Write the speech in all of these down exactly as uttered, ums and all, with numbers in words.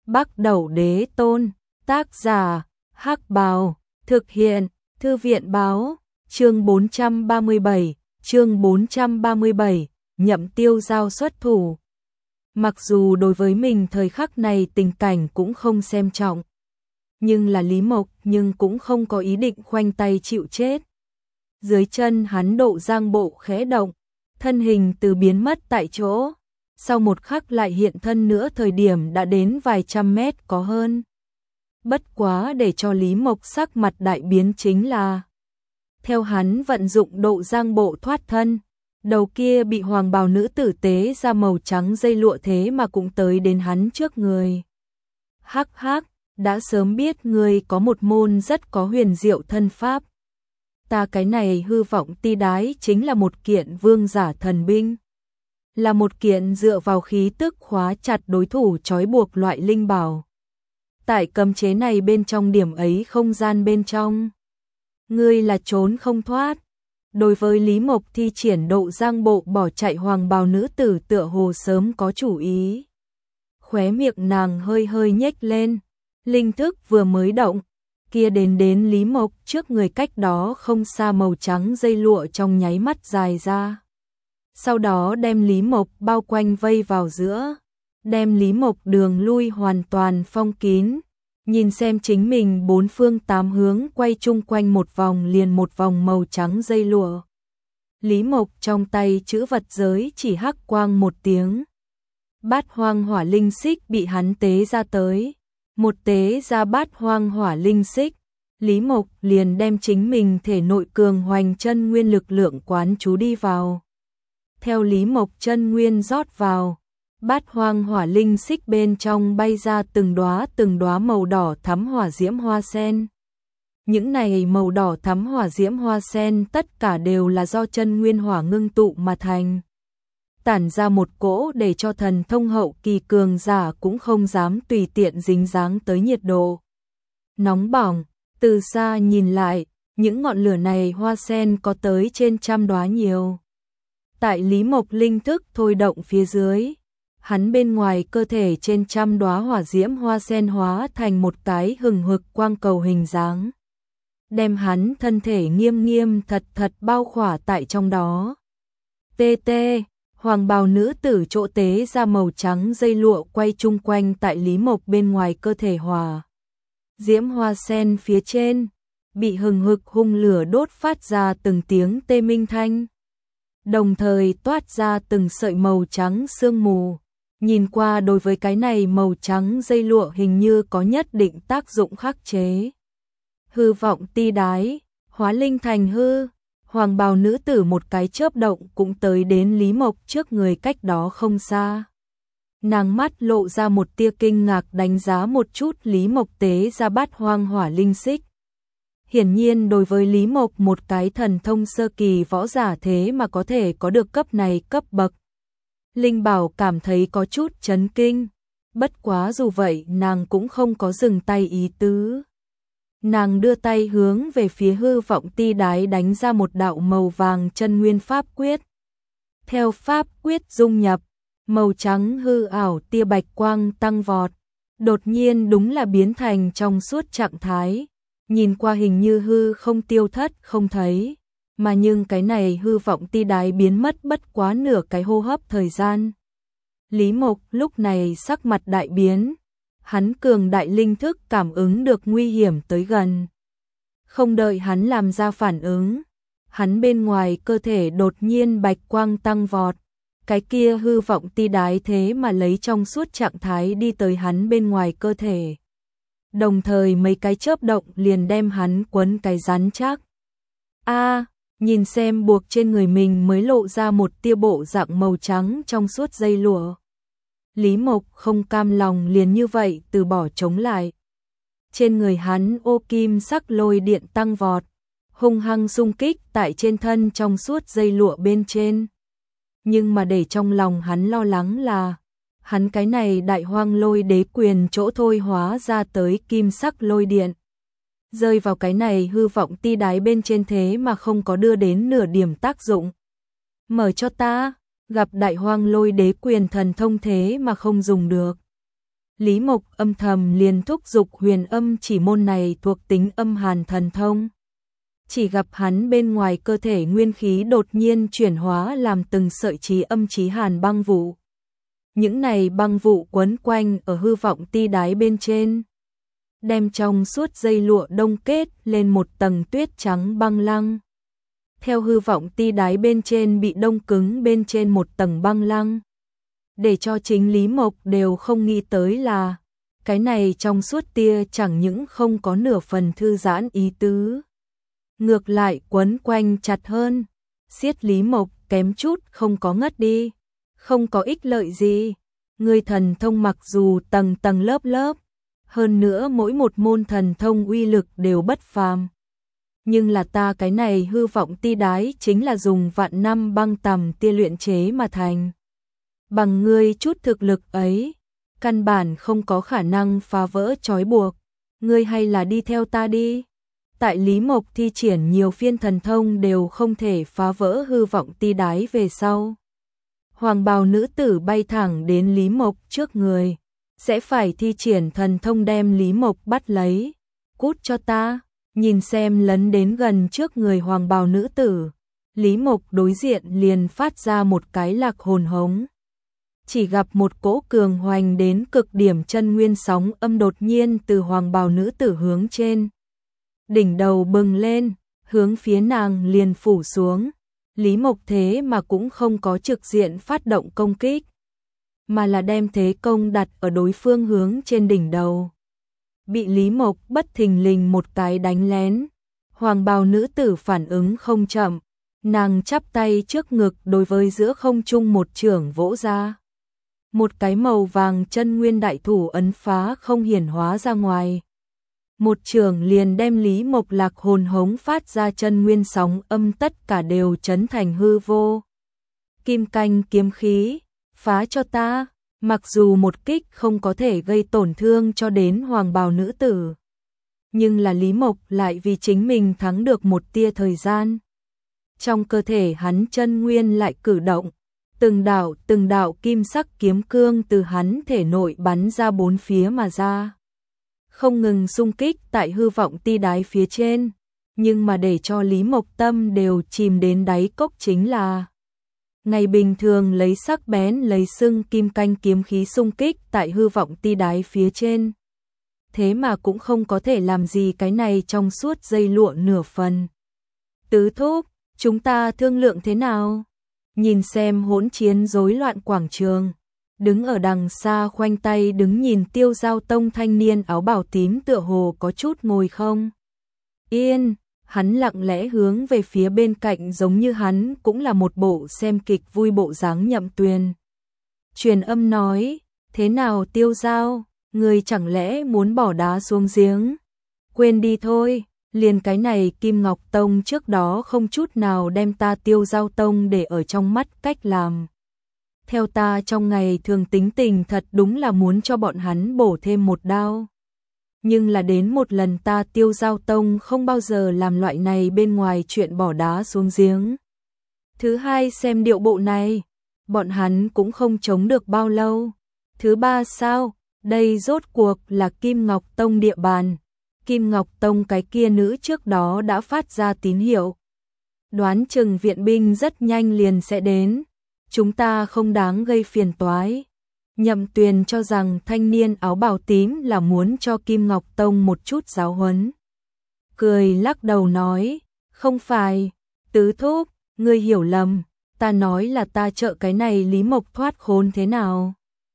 Bắc Đẩu Đế Tôn, tác giả, Hắc Bào, thực hiện, Thư viện báo, chương bốn trăm ba mươi bảy, chương bốn trăm ba mươi bảy, Nhậm Tiêu Giao xuất thủ. Mặc dù đối với mình thời khắc này tình cảnh cũng không xem trọng, nhưng là Lý Mộc nhưng cũng không có ý định khoanh tay chịu chết. Dưới chân hắn Độ Giang Bộ khẽ động, thân hình từ biến mất tại chỗ, sau một khắc lại hiện thân nữa, thời điểm đã đến vài trăm mét có hơn. Bất quá để cho Lý Mộc sắc mặt đại biến chính là, theo hắn vận dụng Độ Giang Bộ thoát thân, đầu kia bị hoàng bào nữ tử tế ra màu trắng dây lụa thế mà cũng tới đến hắn trước người. Hắc hắc, đã sớm biết ngươi có một môn rất có huyền diệu thân pháp. Ta cái này hư vọng ti đái chính là một kiện vương giả thần binh, là một kiện dựa vào khí tức khóa chặt đối thủ trói buộc loại linh bảo. Tại cấm chế này bên trong điểm ấy không gian bên trong, ngươi là trốn không thoát. Đối với Lý Mộc thi triển Độ Giang Bộ bỏ chạy, hoàng bào nữ tử tựa hồ sớm có chủ ý. Khóe miệng nàng hơi hơi nhếch lên, linh thức vừa mới động, kia đến đến Lý Mộc trước người cách đó không xa màu trắng dây lụa trong nháy mắt dài ra. Sau đó đem Lý Mộc bao quanh vây vào giữa, đem Lý Mộc đường lui hoàn toàn phong kín. Nhìn xem chính mình bốn phương tám hướng quay chung quanh một vòng liền một vòng màu trắng dây lụa. Lý Mộc trong tay chữ vật giới chỉ hắc quang một tiếng. Bát hoang hỏa linh xích bị hắn tế ra tới. Một tế ra bát hoang hỏa linh xích, Lý Mộc liền đem chính mình thể nội cường hoành chân nguyên lực lượng quán chú đi vào. Theo Lý Mộc chân nguyên rót vào, bát hoang hỏa linh xích bên trong bay ra từng đóa từng đóa màu đỏ thắm hỏa diễm hoa sen. Những này màu đỏ thắm hỏa diễm hoa sen tất cả đều là do chân nguyên hỏa ngưng tụ mà thành. Tản ra một cỗ để cho thần thông hậu kỳ cường giả cũng không dám tùy tiện dính dáng tới nhiệt độ nóng bỏng. Từ xa nhìn lại, những ngọn lửa này hoa sen có tới trên trăm đóa nhiều. Tại Lý Mộc linh thức thôi động phía dưới, hắn bên ngoài cơ thể trên trăm đóa hỏa diễm hoa sen hóa thành một cái hừng hực quang cầu hình dáng, đem hắn thân thể nghiêm nghiêm thật thật bao khỏa tại trong đó. Tê tê, hoàng bào nữ tử chỗ tế ra màu trắng dây lụa quay chung quanh tại Lý Mộc bên ngoài cơ thể hỏa diễm hoa sen phía trên, bị hừng hực hung lửa đốt phát ra từng tiếng tê minh thanh, đồng thời toát ra từng sợi màu trắng sương mù. Nhìn qua đối với cái này màu trắng dây lụa hình như có nhất định tác dụng khắc chế. Hư vọng ti đái, hóa linh thành hư, hoàng bào nữ tử một cái chớp động cũng tới đến Lý Mộc trước người cách đó không xa. Nàng mắt lộ ra một tia kinh ngạc đánh giá một chút Lý Mộc tế ra bát hoang hỏa linh xích. Hiển nhiên đối với Lý Mộc một cái thần thông sơ kỳ võ giả thế mà có thể có được cấp này cấp bậc linh bảo cảm thấy có chút chấn kinh. Bất quá dù vậy nàng cũng không có dừng tay ý tứ. Nàng đưa tay hướng về phía hư vọng ti đái đánh ra một đạo màu vàng chân nguyên pháp quyết. Theo pháp quyết dung nhập, màu trắng hư ảo tia bạch quang tăng vọt, đột nhiên đúng là biến thành trong suốt trạng thái, nhìn qua hình như hư không tiêu thất không thấy, mà nhưng cái này hư vọng ti đái biến mất bất quá nửa cái hô hấp thời gian. Lý Mộc lúc này sắc mặt đại biến, hắn cường đại linh thức cảm ứng được nguy hiểm tới gần. Không đợi hắn làm ra phản ứng, hắn bên ngoài cơ thể đột nhiên bạch quang tăng vọt, cái kia hư vọng ti đái thế mà lấy trong suốt trạng thái đi tới hắn bên ngoài cơ thể. Đồng thời mấy cái chớp động liền đem hắn quấn cái rắn chắc. A, nhìn xem buộc trên người mình mới lộ ra một tia bộ dạng màu trắng trong suốt dây lụa. Lý Mộc không cam lòng liền như vậy từ bỏ chống lại. Trên người hắn ô kim sắc lôi điện tăng vọt, hung hăng xung kích tại trên thân trong suốt dây lụa bên trên. Nhưng mà để trong lòng hắn lo lắng là, hắn cái này đại hoang lôi đế quyền chỗ thôi hóa ra tới kim sắc lôi điện, rơi vào cái này hư vọng ti đái bên trên thế mà không có đưa đến nửa điểm tác dụng. Mở cho ta, gặp đại hoang lôi đế quyền thần thông thế mà không dùng được. Lý Mộc âm thầm liền thúc giục huyền âm chỉ môn này thuộc tính âm hàn thần thông. Chỉ gặp hắn bên ngoài cơ thể nguyên khí đột nhiên chuyển hóa làm từng sợi chí âm chí hàn băng vụ. Những này băng vụ quấn quanh ở hư vọng ti đái bên trên, đem trong suốt dây lụa đông kết lên một tầng tuyết trắng băng lăng. Theo hư vọng ti đái bên trên bị đông cứng bên trên một tầng băng lăng. Để cho chính Lý Mộc đều không nghĩ tới là, cái này trong suốt tia chẳng những không có nửa phần thư giãn ý tứ. Ngược lại quấn quanh chặt hơn, siết Lý Mộc kém chút không có ngất đi, không có ích lợi gì. Người thần thông mặc dù tầng tầng lớp lớp, hơn nữa mỗi một môn thần thông uy lực đều bất phàm. Nhưng là ta cái này hư vọng ti đái chính là dùng vạn năm băng tầm tia luyện chế mà thành. Bằng ngươi chút thực lực ấy, căn bản không có khả năng phá vỡ trói buộc, ngươi hay là đi theo ta đi. Tại Lý Mộc thi triển nhiều phiên thần thông đều không thể phá vỡ hư vọng ti đái về sau. Hoàng bào nữ tử bay thẳng đến Lý Mộc trước người, sẽ phải thi triển thần thông đem Lý Mộc bắt lấy. Cút cho ta, nhìn xem lấn đến gần trước người hoàng bào nữ tử. Lý Mộc đối diện liền phát ra một cái lạc hồn hống. Chỉ gặp một cỗ cường hoành đến cực điểm chân nguyên sóng âm đột nhiên từ hoàng bào nữ tử hướng trên đỉnh đầu bừng lên, hướng phía nàng liền phủ xuống. Lý Mộc thế mà cũng không có trực diện phát động công kích, mà là đem thế công đặt ở đối phương hướng trên đỉnh đầu. Bị Lý Mộc bất thình lình một cái đánh lén, hoàng bào nữ tử phản ứng không chậm, nàng chắp tay trước ngực đối với giữa không trung một chưởng vỗ ra. Một cái màu vàng chân nguyên đại thủ ấn phá không hiển hóa ra ngoài. Một chưởng liền đem Lý Mộc lạc hồn hống phát ra chân nguyên sóng âm tất cả đều chấn thành hư vô. Kim canh kiếm khí, phá cho ta. Mặc dù một kích không có thể gây tổn thương cho đến hoàng bào nữ tử, nhưng là Lý Mộc lại vì chính mình thắng được một tia thời gian. Trong cơ thể hắn chân nguyên lại cử động, từng đạo từng đạo kim sắc kiếm cương từ hắn thể nội bắn ra bốn phía mà ra. Không ngừng xung kích tại hư vọng ti đái phía trên, nhưng mà để cho Lý Mộc tâm đều chìm đến đáy cốc chính là ngày bình thường lấy sắc bén lấy sưng kim canh kiếm khí xung kích tại hư vọng ti đái phía trên. Thế mà cũng không có thể làm gì cái này trong suốt dây lụa nửa phần. Tứ thúc, chúng ta thương lượng thế nào? Nhìn xem hỗn chiến rối loạn quảng trường, đứng ở đằng xa khoanh tay đứng nhìn Tiêu Giao Tông thanh niên áo bào tím tựa hồ có chút ngồi không yên. Hắn lặng lẽ hướng về phía bên cạnh giống như hắn cũng là một bộ xem kịch vui bộ dáng Nhậm Tuyền. Truyền âm nói, thế nào Tiêu Giao, người chẳng lẽ muốn bỏ đá xuống giếng? Quên đi thôi, liền cái này Kim Ngọc Tông trước đó không chút nào đem ta Tiêu Giao Tông để ở trong mắt cách làm. Theo ta trong ngày thường tính tình thật đúng là muốn cho bọn hắn bổ thêm một đao. Nhưng là đến một lần ta Tiêu Giao Tông không bao giờ làm loại này bên ngoài chuyện bỏ đá xuống giếng. Thứ hai xem điệu bộ này, bọn hắn cũng không chống được bao lâu. Thứ ba sao, đây rốt cuộc là Kim Ngọc Tông địa bàn. Kim Ngọc Tông cái kia nữ trước đó đã phát ra tín hiệu. Đoán chừng viện binh rất nhanh liền sẽ đến. Chúng ta không đáng gây phiền toái. Nhậm Tuyền cho rằng thanh niên áo bào tím là muốn cho Kim Ngọc Tông một chút giáo huấn. Cười lắc đầu nói, không phải, tứ thúc, ngươi hiểu lầm, ta nói là ta trợ cái này Lý Mộc thoát khốn thế nào.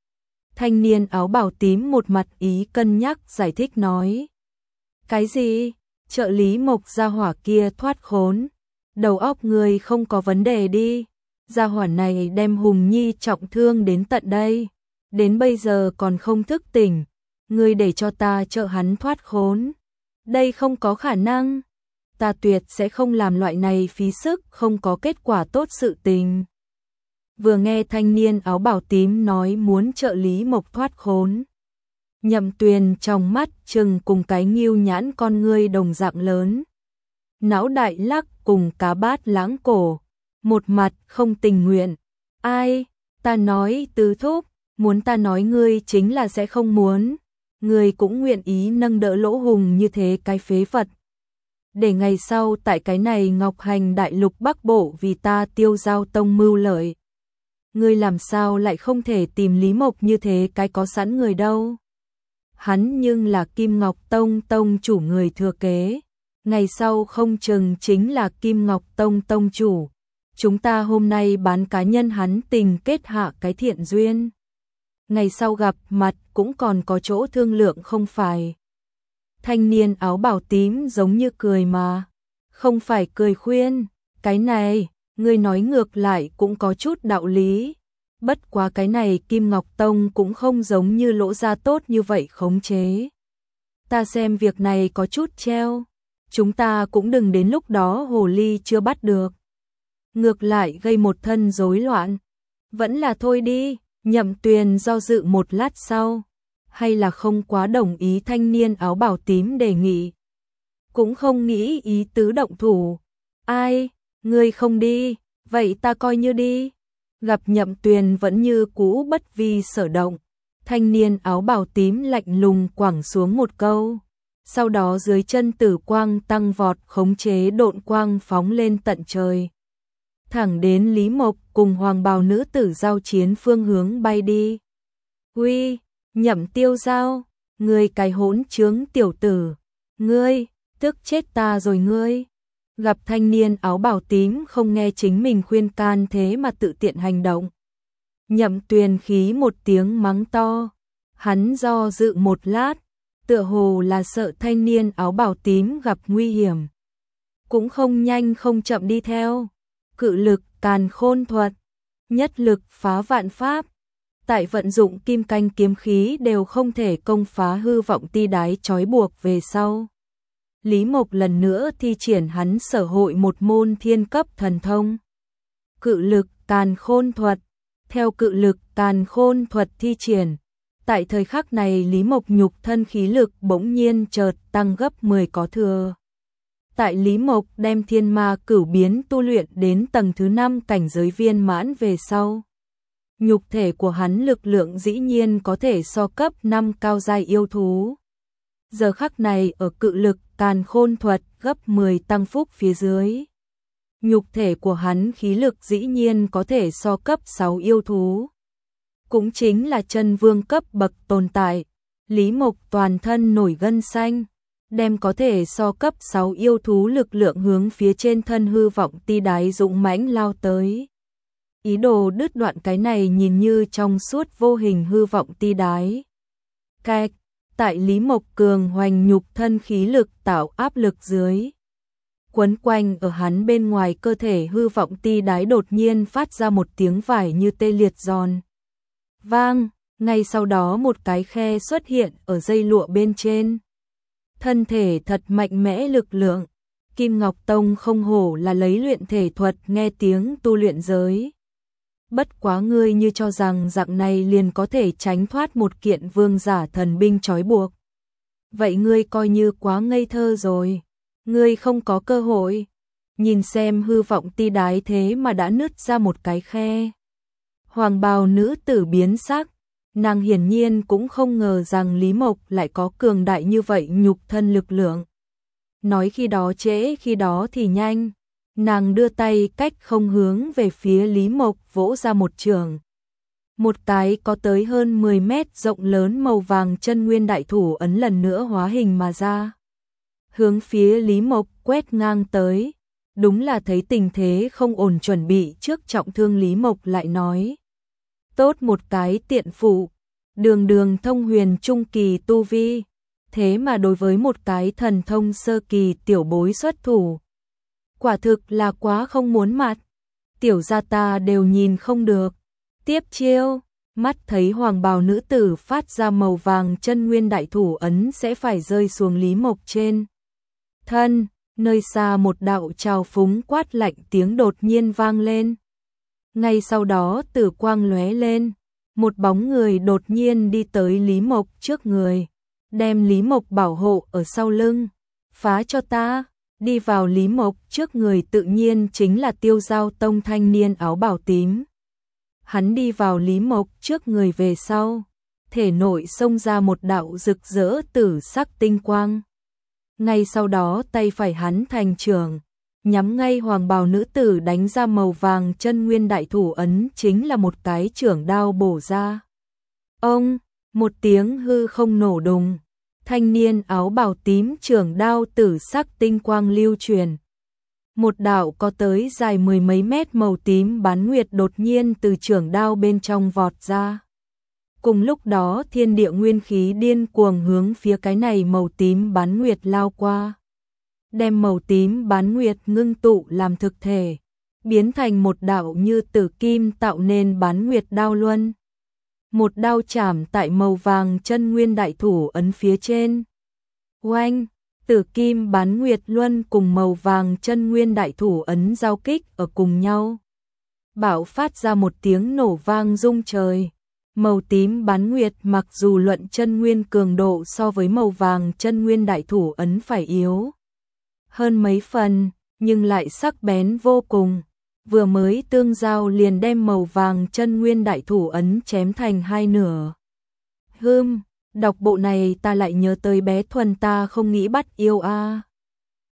Thanh niên áo bào tím một mặt ý cân nhắc giải thích nói. Cái gì? Trợ Lý Mộc gia hỏa kia thoát khốn? Đầu óc ngươi không có vấn đề đi. Gia hỏa này đem Hùng Nhi trọng thương đến tận đây. Đến bây giờ còn không thức tỉnh, ngươi để cho ta trợ hắn thoát khốn. Đây không có khả năng. Ta tuyệt sẽ không làm loại này phí sức không có kết quả tốt sự tình. Vừa nghe thanh niên áo bào tím nói muốn trợ Lý Mộc thoát khốn, Nhậm Tuyền trong mắt chừng cùng cái nghêu nhãn con ngươi đồng dạng lớn. Não đại lắc cùng cá bát lãng cổ, một mặt không tình nguyện. Ai, ta nói tứ thúc, Muốn ta nói ngươi chính là sẽ không muốn, ngươi cũng nguyện ý nâng đỡ Lỗ Hùng như thế cái phế vật. Để ngày sau tại cái này Ngọc Hành đại lục Bắc Bộ vì ta Tiêu Giao Tông mưu lợi. Ngươi làm sao lại không thể tìm Lý Mộc như thế cái có sẵn người đâu. Hắn nhưng là Kim Ngọc Tông tông chủ người thừa kế, ngày sau không chừng chính là Kim Ngọc Tông tông chủ. Chúng ta hôm nay bán cá nhân hắn tình kết hạ cái thiện duyên. Ngày sau gặp mặt cũng còn có chỗ thương lượng không phải. Thanh niên áo bào tím giống như cười mà, không phải cười khuyên, cái này, ngươi nói ngược lại cũng có chút đạo lý. Bất quá cái này Kim Ngọc Tông cũng không giống như Lỗ gia tốt như vậy khống chế. Ta xem việc này có chút treo, chúng ta cũng đừng đến lúc đó hồ ly chưa bắt được. Ngược lại gây một thân rối loạn. Vẫn là thôi đi, Nhậm Tuyền do dự một lát sau, hay là không quá đồng ý thanh niên áo bào tím đề nghị. Cũng không nghĩ ý tứ động thủ. Ai, ngươi không đi, vậy ta coi như đi. Gặp Nhậm Tuyền vẫn như cũ bất vi sở động, thanh niên áo bào tím lạnh lùng quẳng xuống một câu. Sau đó dưới chân tử quang tăng vọt khống chế độn quang phóng lên tận trời. Thẳng đến Lý Mộc cùng hoàng bào nữ tử giao chiến phương hướng bay đi. Uy, Nhậm Tiêu Giao, ngươi cái hỗn trướng tiểu tử, ngươi, tức chết ta rồi ngươi. Gặp thanh niên áo bào tím không nghe chính mình khuyên can thế mà tự tiện hành động. Nhậm Tuyền khí một tiếng mắng to, hắn do dự một lát, tựa hồ là sợ thanh niên áo bào tím gặp nguy hiểm. Cũng không nhanh không chậm đi theo. Cự lực càn khôn thuật, nhất lực phá vạn pháp. Tại vận dụng kim canh kiếm khí đều không thể công phá hư vọng ti đái trói buộc về sau. Lý Mộc lần nữa thi triển hắn sở hội một môn thiên cấp thần thông. Cự lực càn khôn thuật. Theo cự lực càn khôn thuật thi triển, tại thời khắc này Lý Mộc nhục thân khí lực bỗng nhiên chợt tăng gấp mười có thừa. Tại Lý Mộc đem thiên ma cửu biến tu luyện đến tầng thứ năm cảnh giới viên mãn về sau. Nhục thể của hắn lực lượng dĩ nhiên có thể so cấp năm cao giai yêu thú. Giờ khắc này ở cự lực càn khôn thuật gấp mười tăng phúc phía dưới. Nhục thể của hắn khí lực dĩ nhiên có thể so cấp sáu yêu thú. Cũng chính là chân vương cấp bậc tồn tại. Lý Mộc toàn thân nổi gân xanh, đem có thể so cấp sáu yêu thú lực lượng hướng phía trên thân hư vọng ti đái dũng mãnh lao tới. Ý đồ đứt đoạn cái này nhìn như trong suốt vô hình hư vọng ti đái. Cạch, tại Lý Mộc cường hoành nhục thân khí lực tạo áp lực dưới. Quấn quanh ở hắn bên ngoài cơ thể hư vọng ti đái đột nhiên phát ra một tiếng vải như tê liệt giòn. Vang, ngay sau đó một cái khe xuất hiện ở dây lụa bên trên. Thân thể thật mạnh mẽ lực lượng, Kim Ngọc Tông không hổ là lấy luyện thể thuật nghe tiếng tu luyện giới. Bất quá ngươi như cho rằng dạng này liền có thể tránh thoát một kiện vương giả thần binh trói buộc. Vậy ngươi coi như quá ngây thơ rồi, ngươi không có cơ hội. Nhìn xem hư vọng ti đái thế mà đã nứt ra một cái khe. Hoàng bào nữ tử biến sắc, nàng hiển nhiên cũng không ngờ rằng Lý Mộc lại có cường đại như vậy nhục thân lực lượng. Nói khi đó trễ khi đó thì nhanh, nàng đưa tay cách không hướng về phía Lý Mộc vỗ ra một trường. Một cái có tới hơn mười mét rộng lớn màu vàng chân nguyên đại thủ ấn lần nữa hóa hình mà ra. Hướng phía Lý Mộc quét ngang tới, đúng là thấy tình thế không ổn chuẩn bị trước trọng thương Lý Mộc lại nói. Tốt một cái tiện phụ, đường đường thông huyền trung kỳ tu vi, thế mà đối với một cái thần thông sơ kỳ tiểu bối xuất thủ. Quả thực là quá không muốn mặt, tiểu gia ta đều nhìn không được. Tiếp chiêu, mắt thấy hoàng bào nữ tử phát ra màu vàng chân nguyên đại thủ ấn sẽ phải rơi xuống Lý Mộc trên thân, nơi xa một đạo trào phúng quát lạnh tiếng đột nhiên vang lên. Ngay sau đó tử quang lóe lên, một bóng người đột nhiên đi tới Lý Mộc trước người, đem Lý Mộc bảo hộ ở sau lưng. Phá cho ta! Đi vào Lý Mộc trước người tự nhiên chính là Tiêu Giao Tông thanh niên áo bào tím. hắn đi vào Lý Mộc trước người về sau, thể nội xông ra một đạo rực rỡ tử sắc tinh quang. Ngay sau đó tay phải hắn thành trường, nhắm ngay hoàng bào nữ tử đánh ra màu vàng chân nguyên đại thủ ấn, chính là một cái chưởng đao bổ ra. Ông, một tiếng hư không nổ đùng, thanh niên áo bào tím chưởng đao tử sắc tinh quang lưu truyền. Một đạo có tới dài mười mấy mét màu tím bán nguyệt đột nhiên từ chưởng đao bên trong vọt ra. Cùng lúc đó thiên địa nguyên khí điên cuồng hướng phía cái này màu tím bán nguyệt lao qua. Đem màu tím bán nguyệt ngưng tụ làm thực thể, biến thành một đạo như tử kim tạo nên bán nguyệt đao luân. Một đao chạm tại màu vàng chân nguyên đại thủ ấn phía trên. Oanh, tử kim bán nguyệt luân cùng màu vàng chân nguyên đại thủ ấn giao kích ở cùng nhau. Bạo phát ra một tiếng nổ vang rung trời. Màu tím bán nguyệt mặc dù luận chân nguyên cường độ so với màu vàng chân nguyên đại thủ ấn phải yếu hơn mấy phần, nhưng lại sắc bén vô cùng. Vừa mới tương giao liền đem màu vàng chân nguyên đại thủ ấn chém thành hai nửa. Hừm, đọc bộ này ta lại nhớ tới bé Thuần ta không nghĩ bắt yêu a.